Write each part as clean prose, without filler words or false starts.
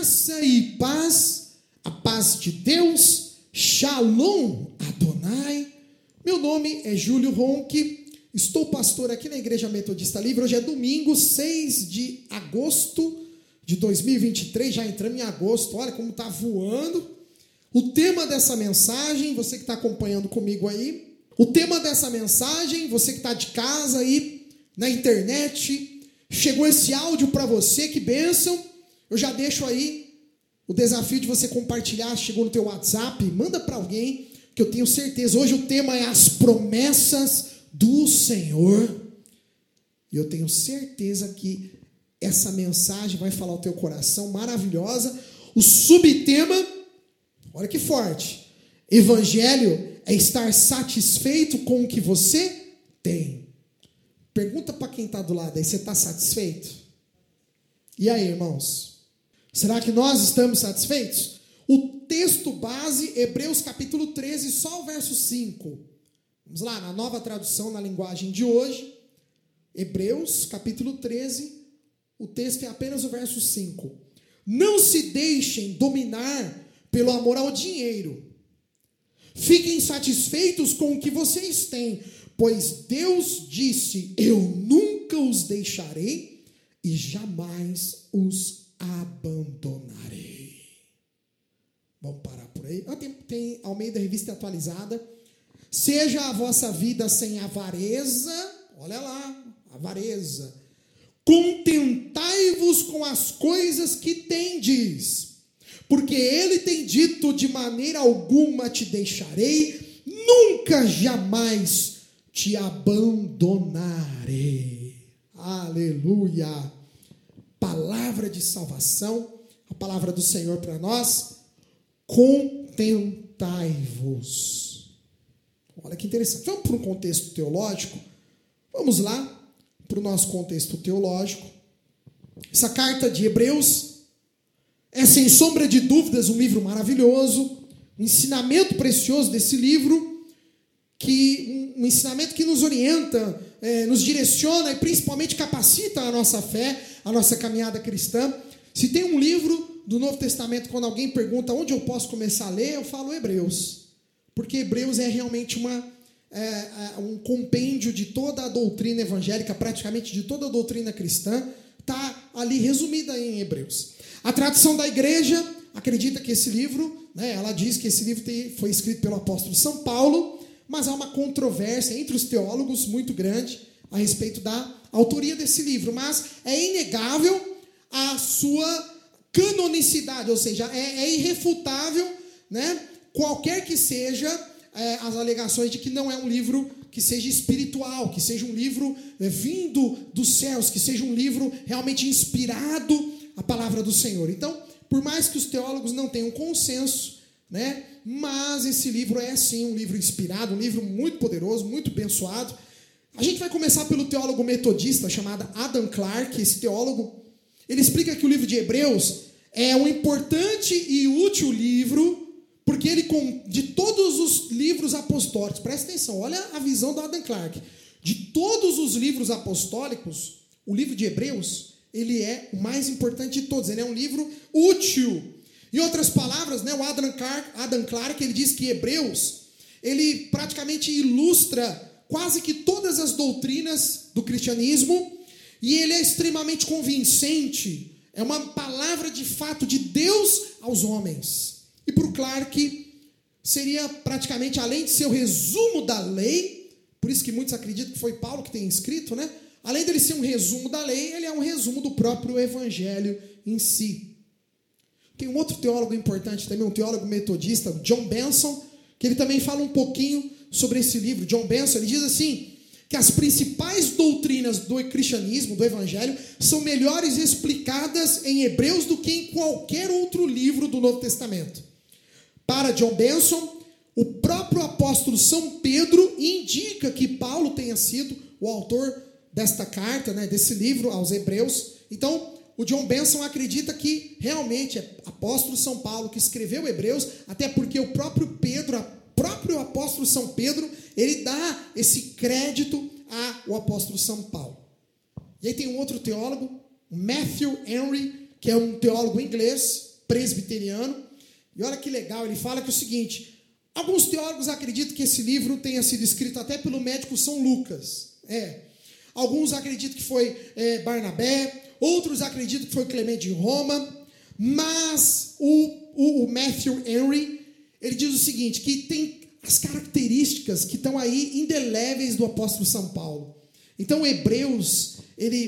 Graça e paz, a paz de Deus, Shalom Adonai. Meu nome é Júlio Ronque, estou pastor aqui na Igreja Metodista Livre. Hoje é domingo, 6 de agosto de 2023, já entramos em agosto, olha como está voando. O tema dessa mensagem, você que está acompanhando comigo aí, o tema dessa mensagem, você que está de casa aí, na internet, chegou esse áudio para você, que bênção. Eu já deixo aí o desafio de você compartilhar, chegou no teu WhatsApp, manda para alguém, que eu tenho certeza. Hoje o tema é as promessas do Senhor. E eu tenho certeza que essa mensagem vai falar ao teu coração, maravilhosa. O subtema, olha que forte, Evangelho é estar satisfeito com o que você tem. Pergunta para quem está do lado aí, você está satisfeito? E aí, irmãos? Será que nós estamos satisfeitos? O texto base, Hebreus capítulo 13, só o verso 5. Vamos lá, na nova tradução, na linguagem de hoje. Hebreus capítulo 13, o texto é apenas o verso 5. Não se deixem dominar pelo amor ao dinheiro. Fiquem satisfeitos com o que vocês têm, pois Deus disse, eu nunca os deixarei e jamais os abandonarei. Vamos parar por aí. Tem Almeida Revista Atualizada. Seja a vossa vida sem avareza, olha lá, avareza. Contentai-vos com as coisas que tendes, porque ele tem dito, de maneira alguma te deixarei, nunca jamais te abandonarei. Aleluia. Palavra de salvação, a palavra do Senhor para nós. Contentai-vos. Olha que interessante. Vamos para um contexto teológico? Vamos lá para o nosso contexto teológico. Essa carta de Hebreus é, sem sombra de dúvidas, um livro maravilhoso, um ensinamento precioso desse livro, um ensinamento que nos orienta, nos direciona e principalmente capacita a nossa fé, a nossa caminhada cristã. Se tem um livro do Novo Testamento, quando alguém pergunta onde eu posso começar a ler, eu falo Hebreus, porque Hebreus é realmente um compêndio de toda a doutrina evangélica, praticamente de toda a doutrina cristã, está ali resumida em Hebreus. A tradição da igreja acredita que esse livro, ela diz que esse livro foi escrito pelo apóstolo São Paulo, mas há uma controvérsia entre os teólogos muito grande a respeito da autoria desse livro, mas é inegável a sua canonicidade, ou seja, é irrefutável, qualquer que seja as alegações de que não é um livro que seja espiritual, que seja um livro vindo dos céus, que seja um livro realmente inspirado a palavra do Senhor. Então, por mais que os teólogos não tenham consenso, mas esse livro é sim um livro inspirado, um livro muito poderoso, muito abençoado. A gente vai começar pelo teólogo metodista chamado Adam Clarke. Esse teólogo, ele explica que o livro de Hebreus é um importante e útil livro, porque ele, de todos os livros apostólicos, presta atenção, olha a visão do Adam Clarke, de todos os livros apostólicos, o livro de Hebreus, ele é o mais importante de todos, ele é um livro útil. Em outras palavras, o Adam Clarke, ele diz que Hebreus, ele praticamente ilustra quase que todas as doutrinas do cristianismo, e ele é extremamente convincente, é uma palavra de fato de Deus aos homens. E para o Clarke, seria praticamente, além de ser o resumo da lei, por isso que muitos acreditam que foi Paulo que tem escrito, além dele ser um resumo da lei, ele é um resumo do próprio evangelho em si. Tem um outro teólogo importante também, um teólogo metodista, John Benson, que ele também fala um pouquinho sobre esse livro. John Benson, ele diz assim, que as principais doutrinas do cristianismo, do evangelho, são melhores explicadas em Hebreus do que em qualquer outro livro do Novo Testamento. Para John Benson, o próprio apóstolo São Pedro indica que Paulo tenha sido o autor desta carta, desse livro aos Hebreus. Então, o John Benson acredita que realmente é apóstolo São Paulo que escreveu Hebreus, até porque o próprio apóstolo São Pedro, ele dá esse crédito ao apóstolo São Paulo. E aí tem um outro teólogo, Matthew Henry, que é um teólogo inglês, presbiteriano. E olha que legal, ele fala que é o seguinte: alguns teólogos acreditam que esse livro tenha sido escrito até pelo médico São Lucas. Alguns acreditam que foi Barnabé, outros acreditam que foi Clemente de Roma, mas o Matthew Henry, ele diz o seguinte, que tem as características que estão aí indeléveis do apóstolo São Paulo. Então, Hebreus,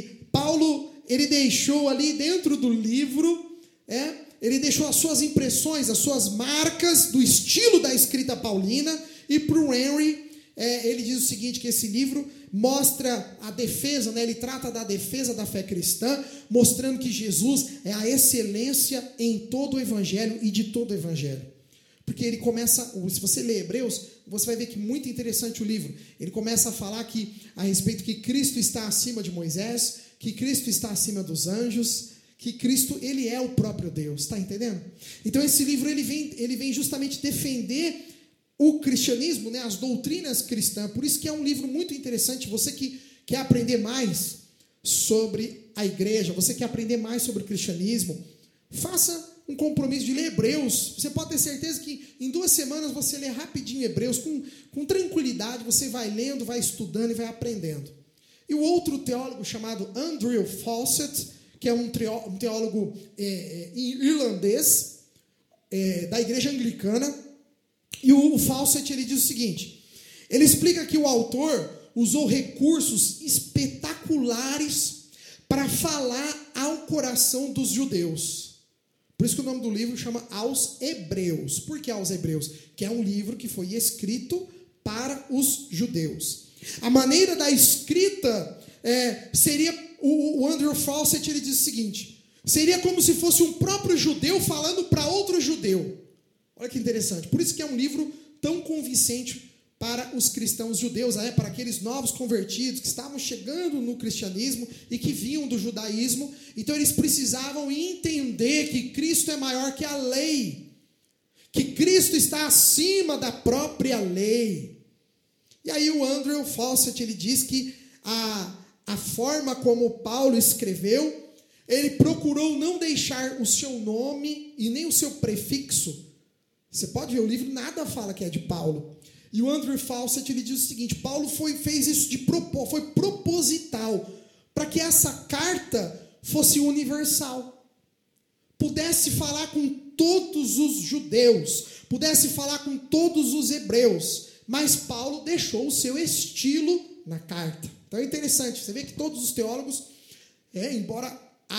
Paulo deixou ali dentro do livro, ele deixou as suas impressões, as suas marcas do estilo da escrita paulina, e para o Henry, ele diz o seguinte, que esse livro mostra a defesa, ele trata da defesa da fé cristã, mostrando que Jesus é a excelência em todo o evangelho e de todo o evangelho. Porque ele começa, se você ler Hebreus, você vai ver que muito interessante o livro. Ele começa a falar a respeito que Cristo está acima de Moisés, que Cristo está acima dos anjos, que Cristo, ele é o próprio Deus, está entendendo? Então esse livro ele vem justamente defender o cristianismo, as doutrinas cristãs. Por isso que é um livro muito interessante. Você que quer aprender mais sobre a igreja, você quer aprender mais sobre o cristianismo, faça um compromisso de ler Hebreus. Você pode ter certeza que em 2 semanas você lê rapidinho Hebreus, com tranquilidade, você vai lendo, vai estudando e vai aprendendo. E o outro teólogo chamado Andrew Fawcett, que é um teólogo irlandês, da igreja anglicana, e o Fawcett, ele diz o seguinte, ele explica que o autor usou recursos espetaculares para falar ao coração dos judeus. Por isso que o nome do livro chama Aos Hebreus. Por que Aos Hebreus? Que é um livro que foi escrito para os judeus. A maneira da escrita seria, o Andrew Fawcett, ele diz o seguinte, seria como se fosse um próprio judeu falando para outro judeu. Olha que interessante. Por isso que é um livro tão convincente para os cristãos judeus, para aqueles novos convertidos que estavam chegando no cristianismo e que vinham do judaísmo. Então eles precisavam entender que Cristo é maior que a lei, que Cristo está acima da própria lei. E aí o Andrew Fawcett, ele diz que a forma como Paulo escreveu, ele procurou não deixar o seu nome e nem o seu prefixo. Você pode ver o livro, nada fala que é de Paulo. E o Andrew Fawcett, ele diz o seguinte, Paulo fez isso foi proposital, para que essa carta fosse universal, pudesse falar com todos os judeus, pudesse falar com todos os hebreus, mas Paulo deixou o seu estilo na carta. Então é interessante, você vê que todos os teólogos, embora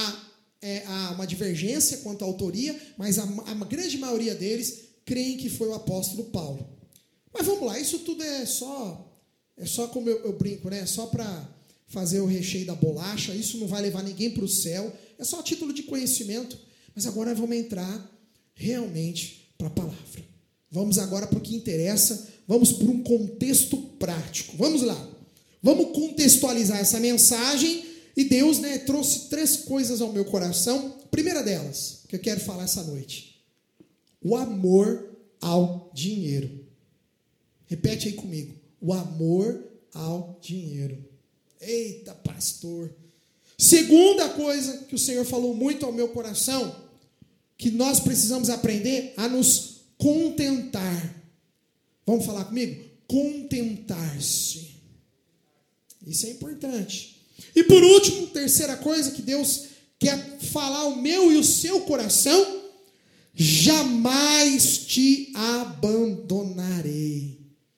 há uma divergência quanto à autoria, mas a grande maioria deles creem que foi o apóstolo Paulo. Mas vamos lá, isso tudo é só como eu brinco, é só para fazer o recheio da bolacha, isso não vai levar ninguém para o céu, é só a título de conhecimento. Mas agora vamos entrar realmente para a palavra. Vamos agora para o que interessa, vamos para um contexto prático. Vamos lá, vamos contextualizar essa mensagem. E Deus trouxe 3 coisas ao meu coração. Primeira delas, que eu quero falar essa noite: o amor ao dinheiro. Repete aí comigo. O amor ao dinheiro. Eita, pastor. Segunda coisa que o Senhor falou muito ao meu coração, que nós precisamos aprender a nos contentar. Vamos falar comigo? Contentar-se. Isso é importante. E por último, terceira coisa que Deus quer falar ao meu e o seu coração: jamais te abandonarei.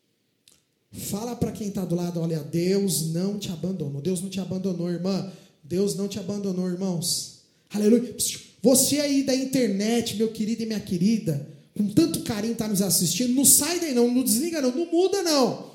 Fala para quem está do lado, olha, Deus não te abandonou. Deus não te abandonou, irmã. Deus não te abandonou, irmãos. Aleluia. Você aí da internet, meu querido e minha querida, com tanto carinho está nos assistindo, não sai daí não, não desliga não, não muda não.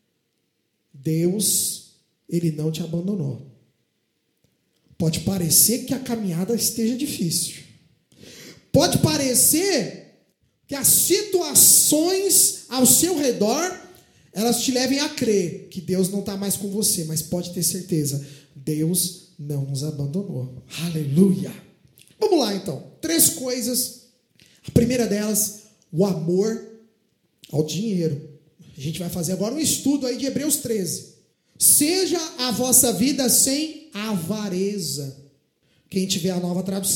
Deus, Ele não te abandonou. Pode parecer que a caminhada esteja difícil. Pode parecer que as situações ao seu redor, elas te levem a crer que Deus não está mais com você, mas pode ter certeza, Deus não nos abandonou. Aleluia! Vamos lá então, 3 coisas. A primeira delas, o amor ao dinheiro. A gente vai fazer agora um estudo aí de Hebreus 13. Seja a vossa vida sem avareza. Quem tiver a nova tradução,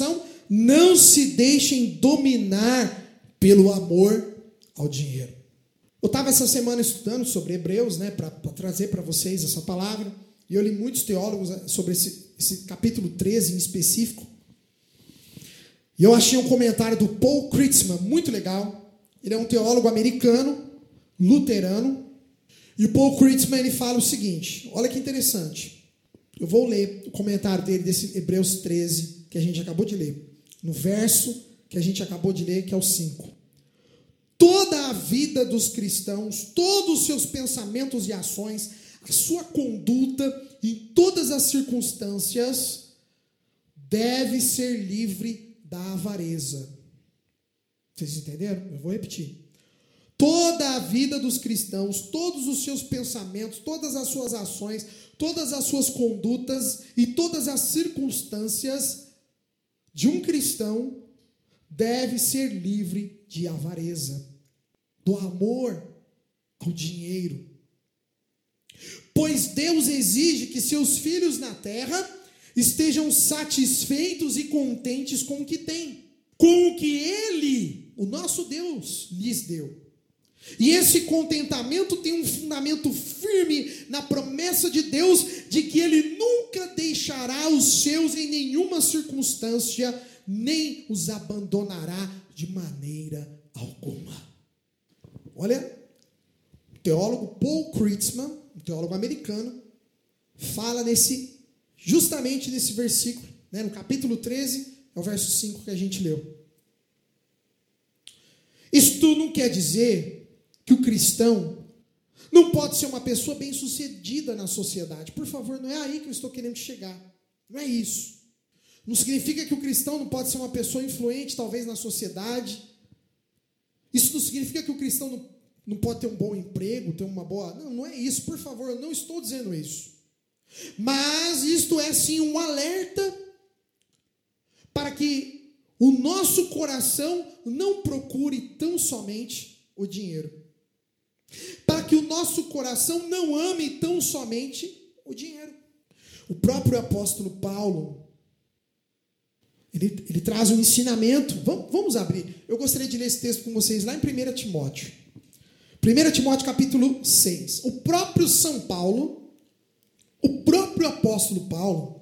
não se deixem dominar pelo amor ao dinheiro. Eu estava essa semana estudando sobre Hebreus, né, para trazer para vocês essa palavra, e eu li muitos teólogos sobre esse capítulo 13 em específico. E eu achei um comentário do Paul Cruickshank muito legal. Ele é um teólogo americano, luterano. E o Paul Cruickshank, ele fala o seguinte, olha que interessante. Eu vou ler o comentário dele desse Hebreus 13, que a gente acabou de ler. No verso que a gente acabou de ler, que é o 5. Toda a vida dos cristãos, todos os seus pensamentos e ações, a sua conduta em todas as circunstâncias, deve ser livre da avareza. Vocês entenderam? Eu vou repetir. Toda a vida dos cristãos, todos os seus pensamentos, todas as suas ações, todas as suas condutas e todas as circunstâncias de um cristão deve ser livre de avareza, do amor ao dinheiro. Pois Deus exige que seus filhos na terra estejam satisfeitos e contentes com o que têm, com o que Ele, o nosso Deus, lhes deu. E esse contentamento tem um fundamento firme na promessa de Deus de que Ele nunca deixará os seus em nenhuma circunstância, nem os abandonará de maneira alguma. Olha, o teólogo Paul Cruickshank, um teólogo americano, fala justamente nesse versículo, né, no capítulo 13, é o verso 5 que a gente leu. Isto não quer dizer que o cristão não pode ser uma pessoa bem-sucedida na sociedade. Por favor, não é aí que eu estou querendo chegar. Não é isso. Não significa que o cristão não pode ser uma pessoa influente, talvez, na sociedade. Isso não significa que o cristão não pode ter um bom emprego, ter uma boa... Não, não é isso. Por favor, eu não estou dizendo isso. Mas isto é, sim, um alerta para que o nosso coração não procure tão somente o dinheiro. Para que o nosso coração não ame tão somente o dinheiro. O próprio apóstolo Paulo, ele traz um ensinamento. Vamos abrir. Eu gostaria de ler esse texto com vocês lá em 1 Timóteo. 1 Timóteo capítulo 6. O próprio São Paulo, o próprio apóstolo Paulo,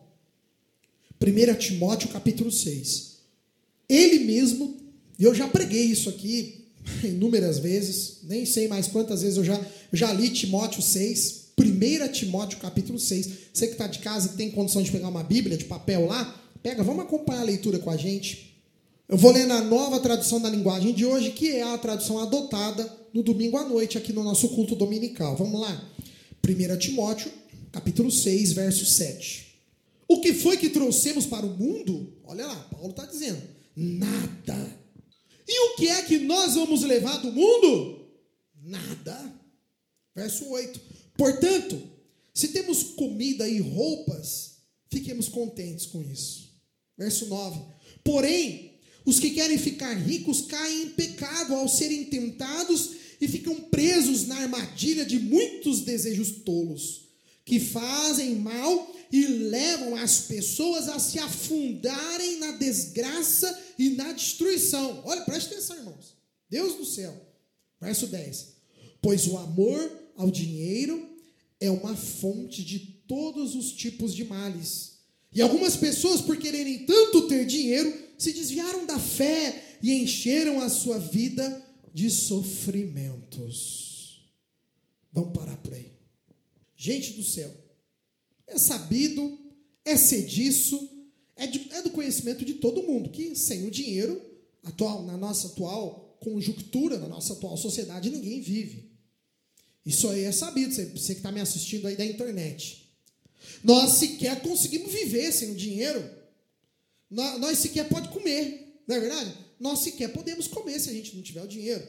1 Timóteo capítulo 6. Ele mesmo, e eu já preguei isso aqui inúmeras vezes, nem sei mais quantas vezes eu já li Timóteo 6, 1 Timóteo capítulo 6. Você que está de casa e tem condição de pegar uma Bíblia de papel lá, pega, vamos acompanhar a leitura com a gente. Eu vou ler na nova tradução da linguagem de hoje, que é a tradução adotada no domingo à noite, aqui no nosso culto dominical. Vamos lá. 1 Timóteo capítulo 6, verso 7. O que foi que trouxemos para o mundo? Olha lá, Paulo está dizendo, nada. E o que é que nós vamos levar do mundo? Nada. Verso 8. Portanto, se temos comida e roupas, fiquemos contentes com isso. Verso 9. Porém, os que querem ficar ricos caem em pecado ao serem tentados e ficam presos na armadilha de muitos desejos tolos, que fazem mal e levam as pessoas a se afundarem na desgraça e na destruição. Olha, preste atenção, irmãos. Deus do céu. Verso 10. Pois o amor ao dinheiro é uma fonte de todos os tipos de males. E algumas pessoas, por quererem tanto ter dinheiro, se desviaram da fé e encheram a sua vida de sofrimentos. Vamos parar por aí. Gente do céu, é sabido, é sediço, é do conhecimento de todo mundo que sem o dinheiro, na nossa atual conjuntura, na nossa atual sociedade, ninguém vive. Isso aí é sabido, você que está me assistindo aí da internet. Nós sequer conseguimos viver sem o dinheiro. Nós sequer podemos comer, não é verdade? Nós sequer podemos comer se a gente não tiver o dinheiro.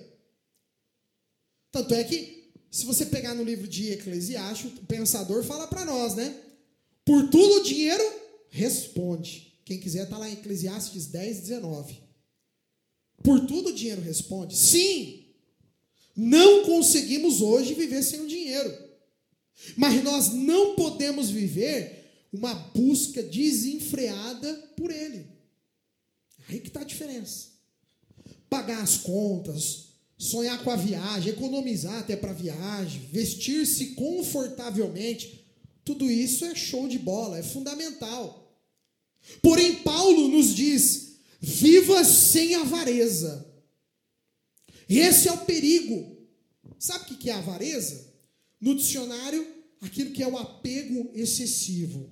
Tanto é que, se você pegar no livro de Eclesiastes, o pensador fala para nós, né? Por tudo o dinheiro responde. Quem quiser está lá em Eclesiastes 10, 19. Por tudo o dinheiro responde. Sim, não conseguimos hoje viver sem o dinheiro. Mas nós não podemos viver uma busca desenfreada por ele. Aí que está a diferença. Pagar as contas, sonhar com a viagem, economizar até para a viagem, vestir-se confortavelmente, tudo isso é show de bola, é fundamental. Porém, Paulo nos diz, viva sem avareza. Esse é o perigo. Sabe o que é avareza? No dicionário, aquilo que é o apego excessivo.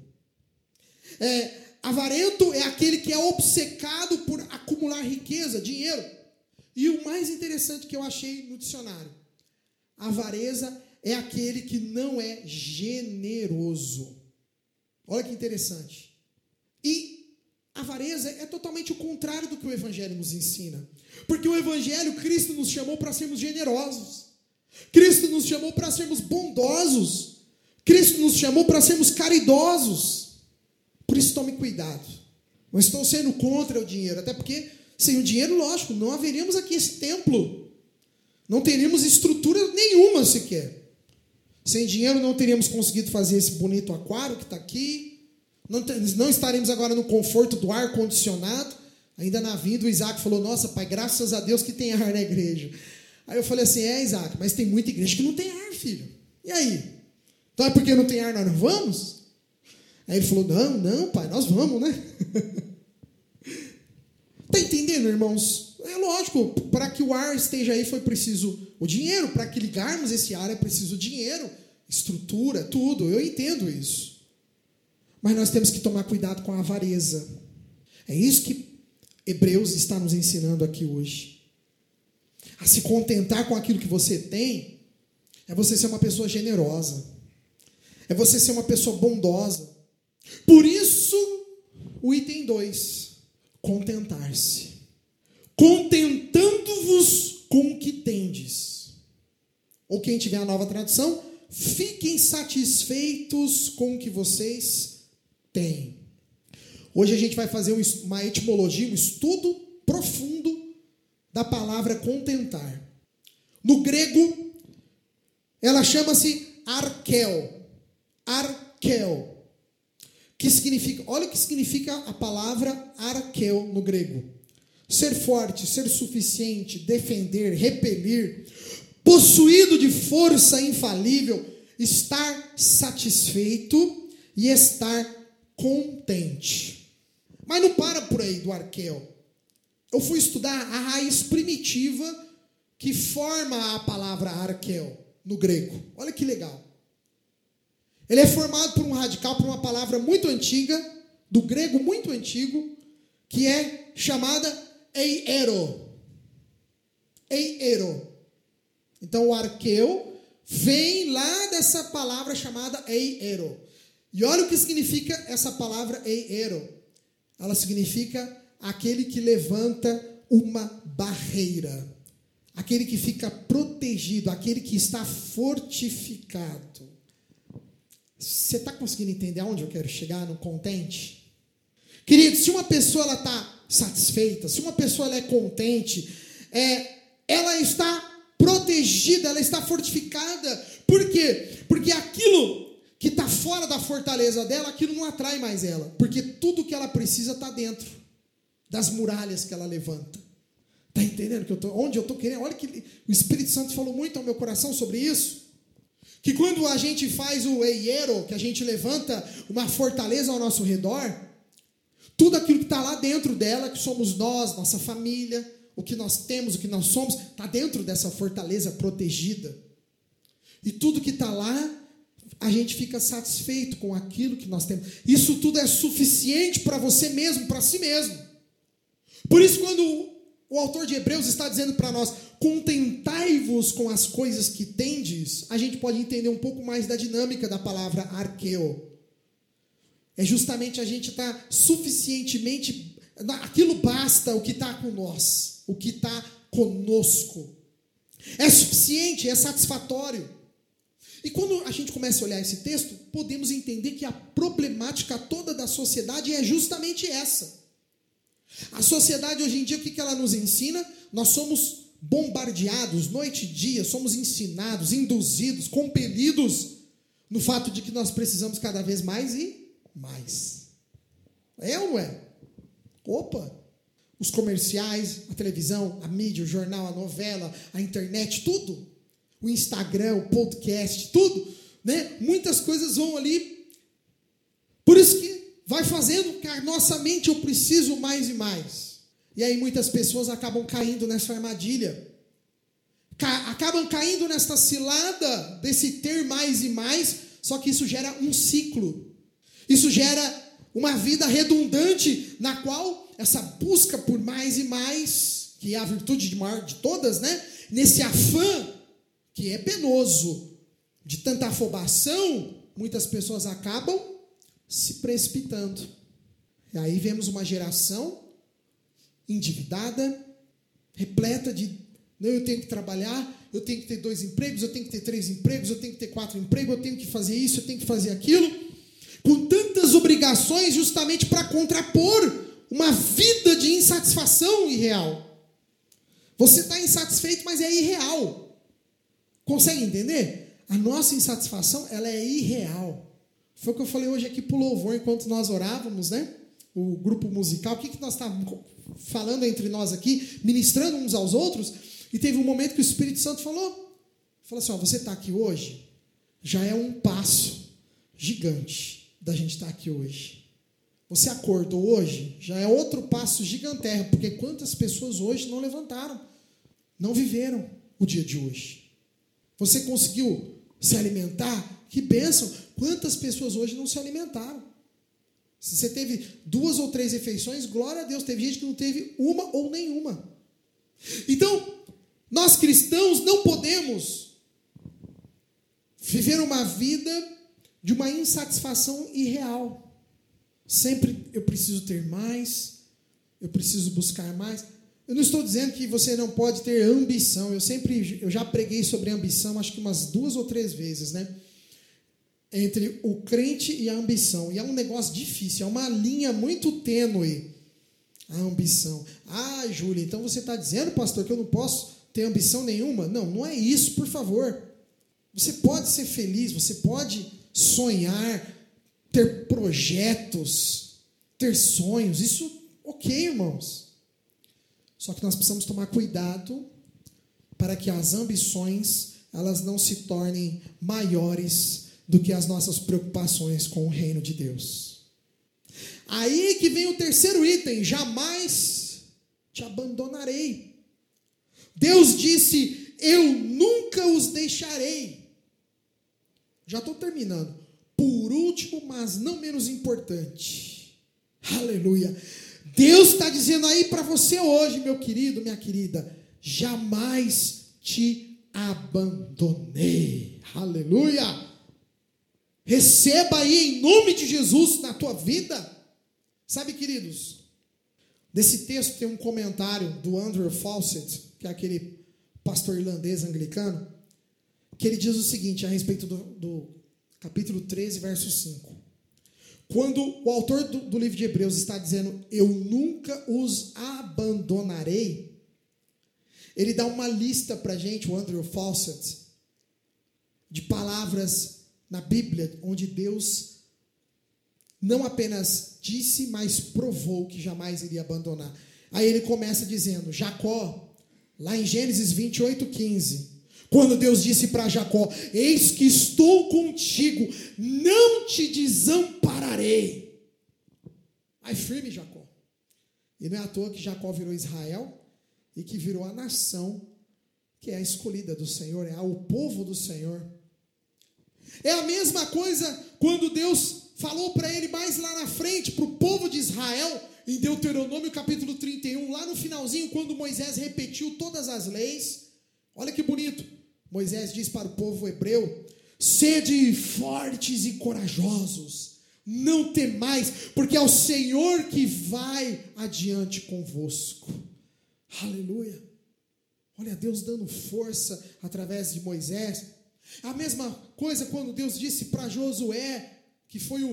Avarento é aquele que é obcecado por acumular riqueza, dinheiro. E o mais interessante que eu achei no dicionário, avareza é aquele que não é generoso. Olha que interessante. E avareza é totalmente o contrário do que o Evangelho nos ensina. Porque o Evangelho, Cristo nos chamou para sermos generosos. Cristo nos chamou para sermos bondosos. Cristo nos chamou para sermos caridosos. Por isso tome cuidado. Não estou sendo contra o dinheiro, até porque sem o dinheiro, lógico, não haveríamos aqui esse templo. Não teríamos estrutura nenhuma sequer. Sem dinheiro não teríamos conseguido fazer esse bonito aquário que está aqui. Não estaremos agora no conforto do ar-condicionado. Ainda na vinda o Isaac falou, nossa pai, graças a Deus que tem ar na igreja. Aí eu falei assim, Isaac, mas tem muita igreja que não tem ar, filho. E aí? Então é porque não tem ar, nós não vamos? Aí ele falou, não, pai, nós vamos, né? Está entendendo, irmãos? É lógico, para que o ar esteja aí foi preciso o dinheiro, para que ligarmos esse ar é preciso dinheiro, estrutura, tudo, eu entendo isso. Mas nós temos que tomar cuidado com a avareza. É isso que Hebreus está nos ensinando aqui hoje. A se contentar com aquilo que você tem, é você ser uma pessoa generosa, é você ser uma pessoa bondosa. Por isso, o item 2, contentar-se. Contentando-vos com o que tendes. Ou quem tiver a nova tradução, fiquem satisfeitos com o que vocês têm. Hoje a gente vai fazer uma etimologia, um estudo profundo da palavra contentar. No grego, ela chama-se arkel. Arkel. Que significa, olha o que significa a palavra arkel no grego. Ser forte, ser suficiente, defender, repelir, possuído de força infalível, estar satisfeito e estar contente. Mas não para por aí do arkel. Eu fui estudar a raiz primitiva que forma a palavra arkel no grego. Olha que legal. Ele é formado por um radical, por uma palavra muito antiga, do grego muito antigo, que é chamada eiero. Eiero. Então o arqueu vem lá dessa palavra chamada eiero. E olha o que significa essa palavra eiero. Ela significa aquele que levanta uma barreira. Aquele que fica protegido, aquele que está fortificado. Você está conseguindo entender aonde eu quero chegar no contente? Querido, se uma pessoa está satisfeita, se uma pessoa ela é contente, ela está protegida, ela está fortificada. Por quê? Porque aquilo que está fora da fortaleza dela, aquilo não atrai mais ela. Porque tudo que ela precisa está dentro das muralhas que ela levanta. Está entendendo onde eu estou querendo? Olha que o Espírito Santo falou muito ao meu coração sobre isso. Que quando a gente faz o eiero, que a gente levanta uma fortaleza ao nosso redor, tudo aquilo que está lá dentro dela, que somos nós, nossa família, o que nós temos, o que nós somos, está dentro dessa fortaleza protegida. E tudo que está lá, a gente fica satisfeito com aquilo que nós temos. Isso tudo é suficiente para você mesmo, para si mesmo. Por isso, quando o autor de Hebreus está dizendo para nós, contentai-vos com as coisas que tendes, a gente pode entender um pouco mais da dinâmica da palavra arqueo. É justamente a gente estar suficientemente, aquilo basta o que está com nós, o que está conosco. É suficiente, é satisfatório. E quando a gente começa a olhar esse texto, podemos entender que a problemática toda da sociedade é justamente essa. A sociedade hoje em dia, o que ela nos ensina? Nós somos bombardeados noite e dia, somos ensinados, induzidos, compelidos no fato de que nós precisamos cada vez mais e mais. É ou não é? Opa! os comerciais, a televisão, a mídia, o jornal, a novela, a internet, tudo. O Instagram, o podcast, tudo, né? Muitas coisas vão ali. Por isso que vai fazendo que a nossa mente, eu preciso mais e mais. E aí muitas pessoas acabam caindo nessa armadilha. Acabam caindo nessa cilada desse ter mais e mais, só que isso gera um ciclo. Isso gera uma vida redundante, na qual essa busca por mais e mais, que é a virtude de maior de todas, né? Nesse afã, que é penoso, de tanta afobação, muitas pessoas acabam se precipitando. E aí vemos uma geração endividada, repleta de, não, eu tenho que trabalhar, eu tenho que ter 2 empregos, eu tenho que ter 3 empregos, eu tenho que ter 4 empregos, eu tenho que fazer isso, eu tenho que fazer aquilo, com tantas obrigações justamente para contrapor uma vida de insatisfação irreal. Você está insatisfeito, mas é irreal. Consegue entender? A nossa insatisfação, ela é irreal. Foi o que eu falei hoje aqui para o louvor, enquanto nós orávamos, né? O grupo musical, o que nós estávamos falando entre nós aqui, ministrando uns aos outros, e teve um momento que o Espírito Santo falou assim, ó, você está aqui hoje, já é um passo gigante da gente estar aqui hoje. Você acordou hoje, já é outro passo gigantesco, porque quantas pessoas hoje não levantaram, não viveram o dia de hoje. Você conseguiu se alimentar? Que bênção! Quantas pessoas hoje não se alimentaram? Se você teve 2 ou 3 refeições, glória a Deus, teve gente que não teve uma ou nenhuma. Então, nós cristãos não podemos viver uma vida de uma insatisfação irreal. Sempre eu preciso ter mais, eu preciso buscar mais. Eu não estou dizendo que você não pode ter ambição. Eu já preguei sobre ambição, acho que umas 2 ou 3 vezes, né? Entre o crente e a ambição. E é um negócio difícil, é uma linha muito tênue, a ambição. Ah, Júlia, então você está dizendo, pastor, que eu não posso ter ambição nenhuma? Não, não é isso, por favor. Você pode ser feliz, você pode sonhar, ter projetos, ter sonhos. Isso, ok, irmãos. Só que nós precisamos tomar cuidado para que as ambições, elas não se tornem maiores do que as nossas preocupações com o reino de Deus. Aí que vem o terceiro item, jamais te abandonarei. Deus disse, eu nunca os deixarei. Já estou terminando. Por último, mas não menos importante. Aleluia. Deus está dizendo aí para você hoje, meu querido, minha querida, jamais te abandonei. Aleluia. Receba aí em nome de Jesus na tua vida. Sabe, queridos, desse texto tem um comentário do Andrew Fawcett, que é aquele pastor irlandês anglicano, que ele diz o seguinte a respeito do capítulo 13, verso 5. Quando o autor do livro de Hebreus está dizendo, eu nunca os abandonarei, ele dá uma lista para a gente, o Andrew Fawcett, de palavras na Bíblia, onde Deus não apenas disse, mas provou que jamais iria abandonar. Aí ele começa dizendo, Jacó, lá em Gênesis 28:15, quando Deus disse para Jacó, eis que estou contigo, não te desampararei. Vai firme, Jacó. E não é à toa que Jacó virou Israel e que virou a nação que é a escolhida do Senhor, é o povo do Senhor. É a mesma coisa quando Deus falou para ele mais lá na frente, para o povo de Israel, em Deuteronômio capítulo 31, lá no finalzinho, quando Moisés repetiu todas as leis. Olha que bonito. Moisés diz para o povo hebreu, sede fortes e corajosos, não temais, porque é o Senhor que vai adiante convosco. Aleluia. Olha Deus dando força através de Moisés. A mesma coisa quando Deus disse para Josué, que foi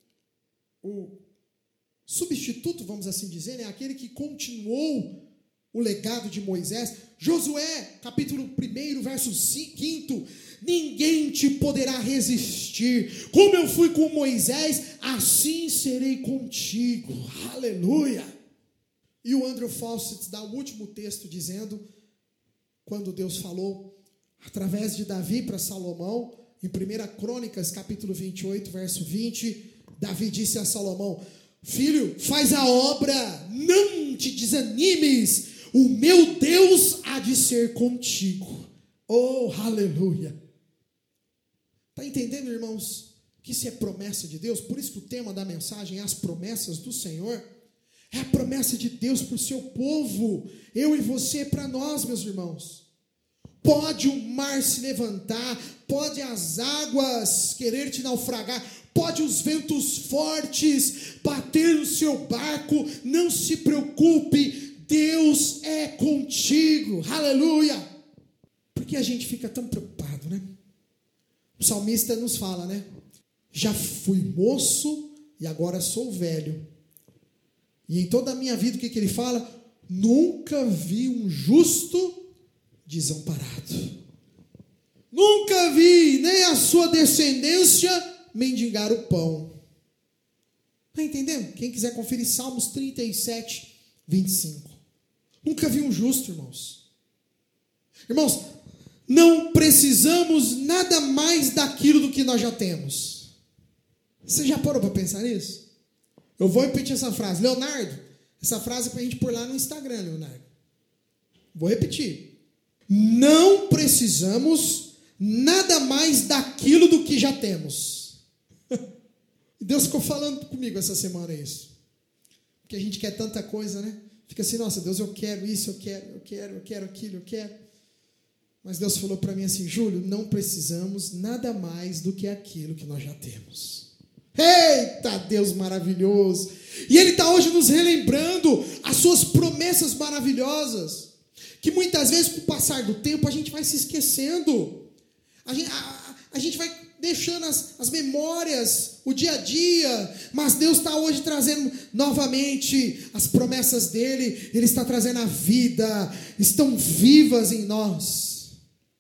o substituto, vamos assim dizer, né? Aquele que continuou o legado de Moisés. Josué, capítulo 1, verso 5, ninguém te poderá resistir. Como eu fui com Moisés, assim serei contigo. Aleluia. E o Andrew Fawcett dá o último texto dizendo, quando Deus falou através de Davi para Salomão, em 1 Crônicas, capítulo 28, verso 20, Davi disse a Salomão: filho, faz a obra, não te desanimes, o meu Deus há de ser contigo. Oh, aleluia! Está entendendo, irmãos, que isso é promessa de Deus? Por isso que o tema da mensagem é as promessas do Senhor. É a promessa de Deus para o seu povo, eu e você, para nós, meus irmãos. Pode o mar se levantar, pode as águas querer te naufragar, pode os ventos fortes bater no seu barco, não se preocupe, Deus é contigo, aleluia. Por que a gente fica tão preocupado, né? O salmista nos fala, né? Já fui moço e agora sou velho. E em toda a minha vida, o que ele fala? Nunca vi um justo desamparado. Nunca vi nem a sua descendência mendigar o pão. Está entendendo? Quem quiser conferir Salmos 37, 25. Nunca vi um justo, irmãos. Irmãos, não precisamos nada mais daquilo do que nós já temos. Você já parou para pensar nisso? Eu vou repetir essa frase. Leonardo, essa frase é para a gente pôr lá no Instagram, Leonardo. Vou repetir. Não precisamos nada mais daquilo do que já temos. Deus ficou falando comigo essa semana isso. Porque a gente quer tanta coisa, né? Fica assim, nossa, Deus, eu quero isso, eu quero aquilo, eu quero. Mas Deus falou para mim assim, Júlio, não precisamos nada mais do que aquilo que nós já temos. Eita, Deus maravilhoso! E Ele está hoje nos relembrando as suas promessas maravilhosas, que muitas vezes, com o passar do tempo, a gente vai se esquecendo. A gente vai deixando as memórias, o dia a dia, mas Deus está hoje trazendo novamente as promessas dEle, Ele está trazendo a vida, estão vivas em nós.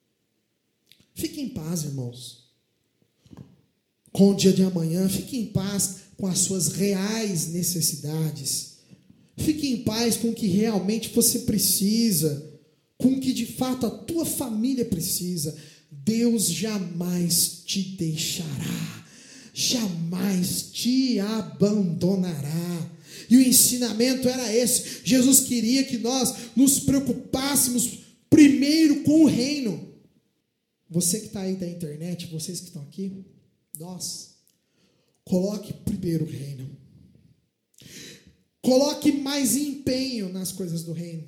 Fique em paz, irmãos. Com o dia de amanhã, fique em paz com as suas reais necessidades. Fique em paz com o que realmente você precisa, com o que de fato a tua família precisa. Deus jamais te deixará, jamais te abandonará. E o ensinamento era esse. Jesus queria que nós nos preocupássemos primeiro com o reino. Você que está aí da internet, vocês que estão aqui, nós, coloque primeiro o reino. Coloque mais empenho nas coisas do reino.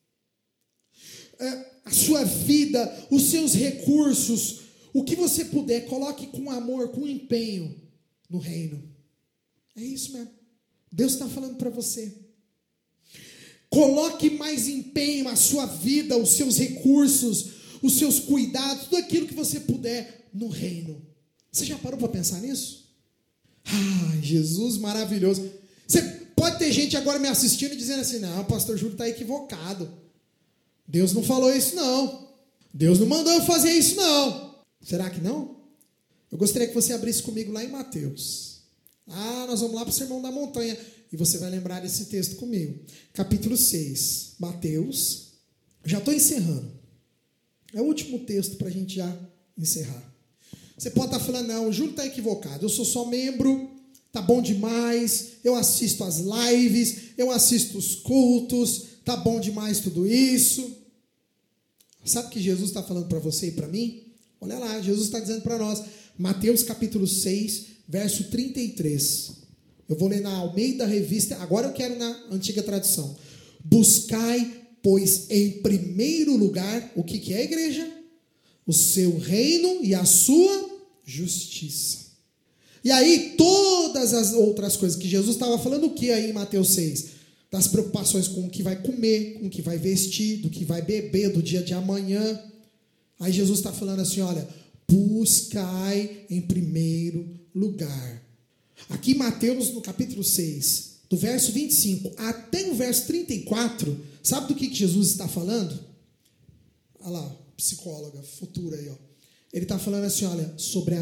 A sua vida, os seus recursos, o que você puder, coloque com amor, com empenho no reino. É isso mesmo. Deus está falando para você. Coloque mais empenho a sua vida, os seus recursos, os seus cuidados, tudo aquilo que você puder no reino. Você já parou para pensar nisso? Ah, Jesus maravilhoso. Você pode ter gente agora me assistindo e dizendo assim, não, o pastor Júlio está equivocado. Deus não falou isso não. Deus não mandou eu fazer isso não. Será que não? Eu gostaria que você abrisse comigo lá em Mateus. Nós vamos lá para o Sermão da Montanha. E você vai lembrar desse texto comigo. Capítulo 6. Mateus. Já estou encerrando. É o último texto para a gente já encerrar. Você pode estar falando, não, o Júlio está equivocado. Eu sou só membro, tá bom demais. Eu assisto as lives, eu assisto os cultos. Tá bom demais tudo isso. Sabe o que Jesus está falando para você e para mim? Olha lá, Jesus está dizendo para nós. Mateus capítulo 6, verso 33. Eu vou ler na Almeida Revista. Agora eu quero na antiga tradução. Buscai, pois, em primeiro lugar, o que é a igreja? O seu reino e a sua justiça. E aí, todas as outras coisas que Jesus estava falando, o que aí em Mateus 6? Das preocupações com o que vai comer, com o que vai vestir, do que vai beber, do dia de amanhã. Aí Jesus está falando assim, olha, buscai em primeiro lugar. Aqui em Mateus, no capítulo 6, do verso 25 até o verso 34, sabe do que Jesus está falando? Olha lá, psicóloga futura aí, ó. Ele está falando assim, olha, sobre a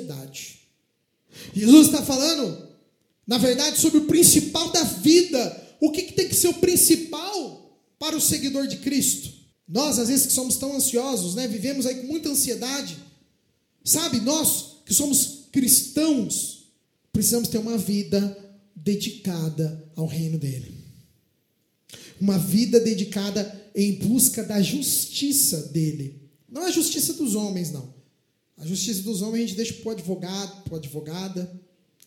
ansiedade. Jesus está falando, na verdade, sobre o principal da vida, o que tem que ser o principal para o seguidor de Cristo? Nós, às vezes, que somos tão ansiosos, né? Vivemos aí com muita ansiedade. Sabe, nós que somos cristãos, precisamos ter uma vida dedicada ao reino dele. Uma vida dedicada em busca da justiça dele. Não a justiça dos homens, não. A justiça dos homens a gente deixa para o advogado, para a advogada,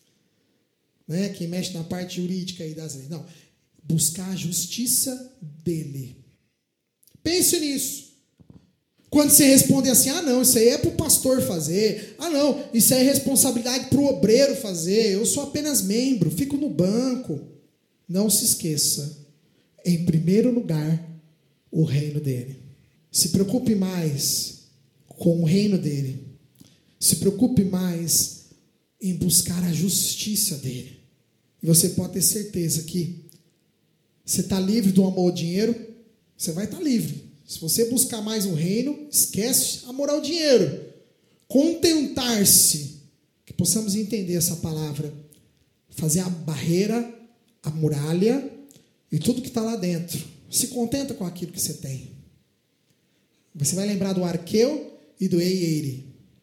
né? Quem mexe na parte jurídica aí das leis. Não, buscar a justiça dele. Pense nisso. Quando você responde assim, não, isso aí é para o pastor fazer. Não, isso aí é responsabilidade para o obreiro fazer. Eu sou apenas membro, fico no banco. Não se esqueça, em primeiro lugar, o reino dele. Se preocupe mais com o reino dele. Se preocupe mais em buscar a justiça dele. E você pode ter certeza que você está livre do amor ao dinheiro, você vai estar livre. Se você buscar mais o reino, esquece amor ao dinheiro. Contentar-se, que possamos entender essa palavra, fazer a barreira, a muralha e tudo que está lá dentro. Se contenta com aquilo que você tem. Você vai lembrar do Arqueu e do Eire.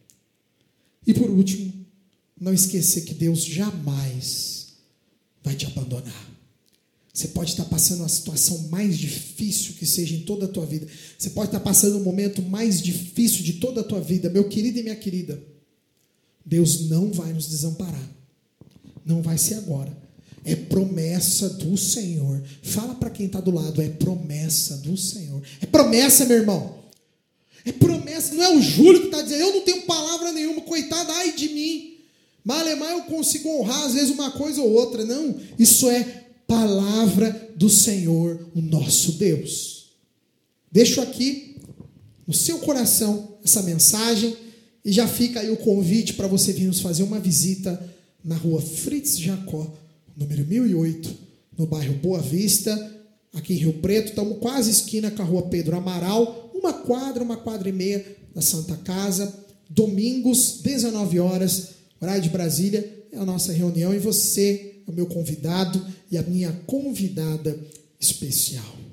E por último, não esquecer que Deus jamais vai te abandonar. Você pode estar passando uma situação mais difícil que seja em toda a tua vida. Você pode estar passando um momento mais difícil de toda a tua vida. Meu querido e minha querida, Deus não vai nos desamparar. Não vai ser agora. É promessa do Senhor. Fala para quem está do lado, é promessa do Senhor. É promessa, meu irmão. É promessa. Não é o Júlio que está dizendo, eu não tenho palavra nenhuma, coitado, ai de mim. Malemar eu consigo honrar às vezes uma coisa ou outra. Não, isso é palavra do Senhor, o nosso Deus. Deixo aqui no seu coração essa mensagem e já fica aí o convite para você vir nos fazer uma visita na rua Fritz Jacó, número 1008, no bairro Boa Vista, aqui em Rio Preto. Estamos quase esquina com a rua Pedro Amaral, uma quadra e meia da Santa Casa. Domingos, 19 horas, horário de Brasília, é a nossa reunião e você é o meu convidado e a minha convidada especial.